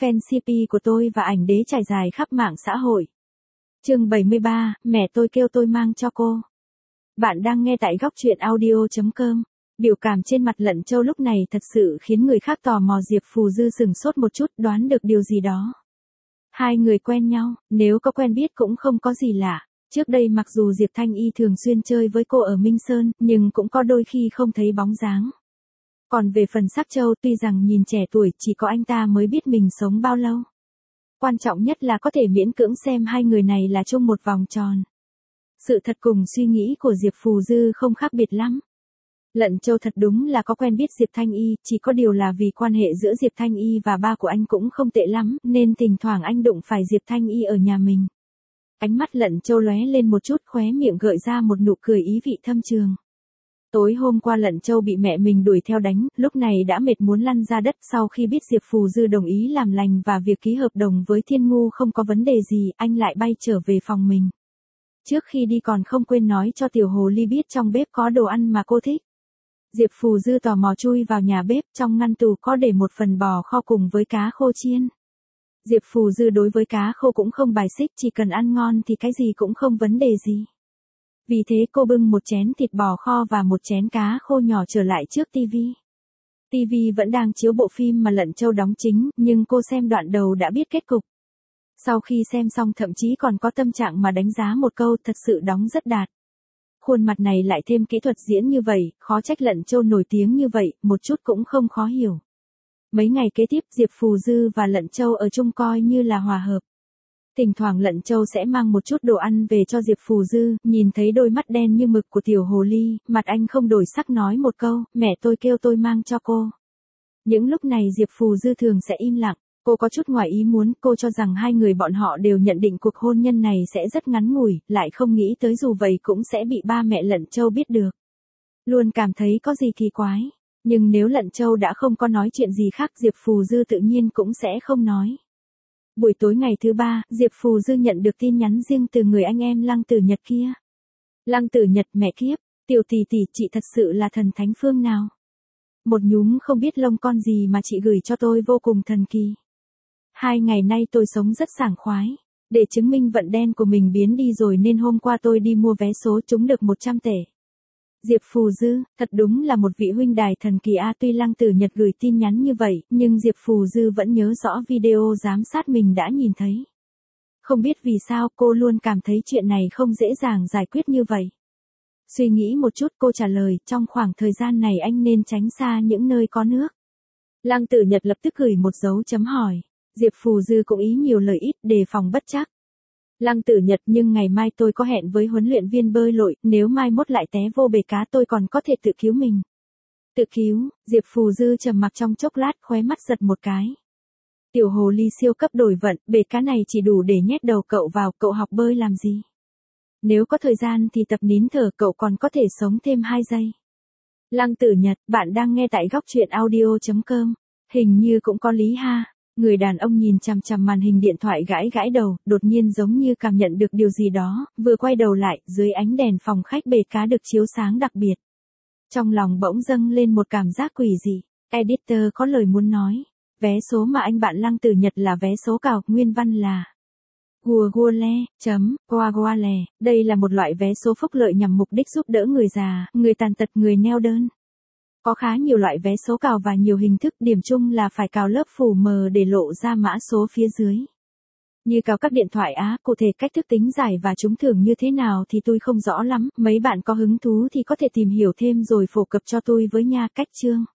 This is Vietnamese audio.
fan CP của tôi và ảnh đế trải dài khắp mạng xã hội. Chương 73, mẹ tôi kêu tôi mang cho cô. Bạn đang nghe tại góc truyện audio.com. Biểu cảm trên mặt Lận Châu lúc này thật sự khiến người khác tò mò. Diệp Phù Dư sửng sốt một chút, đoán được điều gì đó. Hai người quen nhau, nếu có quen biết cũng không có gì lạ. Trước đây mặc dù Diệp Thanh Y thường xuyên chơi với cô ở Minh Sơn, nhưng cũng có đôi khi không thấy bóng dáng. Còn về phần Sắc Châu, tuy rằng nhìn trẻ tuổi, chỉ có anh ta mới biết mình sống bao lâu. Quan trọng nhất là có thể miễn cưỡng xem hai người này là chung một vòng tròn. Sự thật cùng suy nghĩ của Diệp Phù Dư không khác biệt lắm. Lận Châu thật đúng là có quen biết Diệp Thanh Y, chỉ có điều là vì quan hệ giữa Diệp Thanh Y và ba của anh cũng không tệ lắm, nên thỉnh thoảng anh đụng phải Diệp Thanh Y ở nhà mình. Ánh mắt Lận Châu lóe lên một chút, khóe miệng gợi ra một nụ cười ý vị thâm trường. Tối hôm qua Lận Châu bị mẹ mình đuổi theo đánh, lúc này đã mệt muốn lăn ra đất. Sau khi biết Diệp Phù Dư đồng ý làm lành và việc ký hợp đồng với Thiên Ngu không có vấn đề gì, anh lại bay trở về phòng mình. Trước khi đi còn không quên nói cho tiểu hồ ly biết trong bếp có đồ ăn mà cô thích. Diệp Phù Dư tò mò chui vào nhà bếp, trong ngăn tủ có để một phần bò kho cùng với cá khô chiên. Diệp Phù Dư đối với cá khô cũng không bài xích, chỉ cần ăn ngon thì cái gì cũng không vấn đề gì. Vì thế cô bưng một chén thịt bò kho và một chén cá khô nhỏ trở lại trước tivi. Tivi vẫn đang chiếu bộ phim mà Lận Châu đóng chính, nhưng cô xem đoạn đầu đã biết kết cục. Sau khi xem xong thậm chí còn có tâm trạng mà đánh giá một câu, thật sự đóng rất đạt. Khuôn mặt này lại thêm kỹ thuật diễn như vậy, khó trách Lận Châu nổi tiếng như vậy, một chút cũng không khó hiểu. Mấy ngày kế tiếp Diệp Phù Dư và Lận Châu ở chung coi như là hòa hợp. Thỉnh thoảng Lận Châu sẽ mang một chút đồ ăn về cho Diệp Phù Dư, nhìn thấy đôi mắt đen như mực của tiểu hồ ly, mặt anh không đổi sắc nói một câu, mẹ tôi kêu tôi mang cho cô. Những lúc này Diệp Phù Dư thường sẽ im lặng, cô có chút ngoài ý muốn, cô cho rằng hai người bọn họ đều nhận định cuộc hôn nhân này sẽ rất ngắn ngủi, lại không nghĩ tới dù vậy cũng sẽ bị ba mẹ Lận Châu biết được. Luôn cảm thấy có gì kỳ quái, nhưng nếu Lận Châu đã không có nói chuyện gì khác Diệp Phù Dư tự nhiên cũng sẽ không nói. Buổi tối ngày thứ ba, Diệp Phù Dư nhận được tin nhắn riêng từ người anh em Lăng Tử Nhật kia. Lăng Tử Nhật, mẹ kiếp, tiểu tỷ tỷ, chị thật sự là thần thánh phương nào. Một nhúm không biết lông con gì mà chị gửi cho tôi vô cùng thần kỳ. 2 ngày nay tôi sống rất sảng khoái. Để chứng minh vận đen của mình biến đi rồi nên hôm qua tôi đi mua vé số trúng được 100 tệ. Diệp Phù Dư, thật đúng là một vị huynh đài thần kỳ a. Tuy Lăng Tử Nhật gửi tin nhắn như vậy, nhưng Diệp Phù Dư vẫn nhớ rõ video giám sát mình đã nhìn thấy. Không biết vì sao cô luôn cảm thấy chuyện này không dễ dàng giải quyết như vậy. Suy nghĩ một chút cô trả lời, trong khoảng thời gian này anh nên tránh xa những nơi có nước. Lăng Tử Nhật lập tức gửi một dấu chấm hỏi. Diệp Phù Dư cũng ý nhiều lời ít, đề phòng bất trắc. Lăng Tử Nhật, nhưng ngày mai tôi có hẹn với huấn luyện viên bơi lội, nếu mai mốt lại té vô bể cá tôi còn có thể tự cứu mình. Tự cứu? Diệp Phù Dư trầm mặc trong chốc lát, khóe mắt giật một cái. Tiểu hồ ly siêu cấp đổi vận, bể cá này chỉ đủ để nhét đầu cậu vào, cậu học bơi làm gì? Nếu có thời gian thì tập nín thở, cậu còn có thể sống thêm 2 giây. Lăng Tử Nhật, bạn đang nghe tại góc truyện audio.com. Hình như cũng có lý ha. Người đàn ông nhìn chằm chằm màn hình điện thoại gãi gãi đầu, đột nhiên giống như cảm nhận được điều gì đó, vừa quay đầu lại, dưới ánh đèn phòng khách bể cá được chiếu sáng đặc biệt. Trong lòng bỗng dâng lên một cảm giác quỷ dị. Editor có lời muốn nói. Vé số mà anh bạn Lăng Tử Nhật là vé số cào, nguyên văn là Guaguale. Đây là một loại vé số phúc lợi nhằm mục đích giúp đỡ người già, người tàn tật, người neo đơn. Có khá nhiều loại vé số cào và nhiều hình thức, điểm chung là phải cào lớp phủ mờ để lộ ra mã số phía dưới. Như cào các điện thoại á, cụ thể cách thức tính giải và trúng thưởng như thế nào thì tôi không rõ lắm, mấy bạn có hứng thú thì có thể tìm hiểu thêm rồi phổ cập cho tôi với nha. Cách chương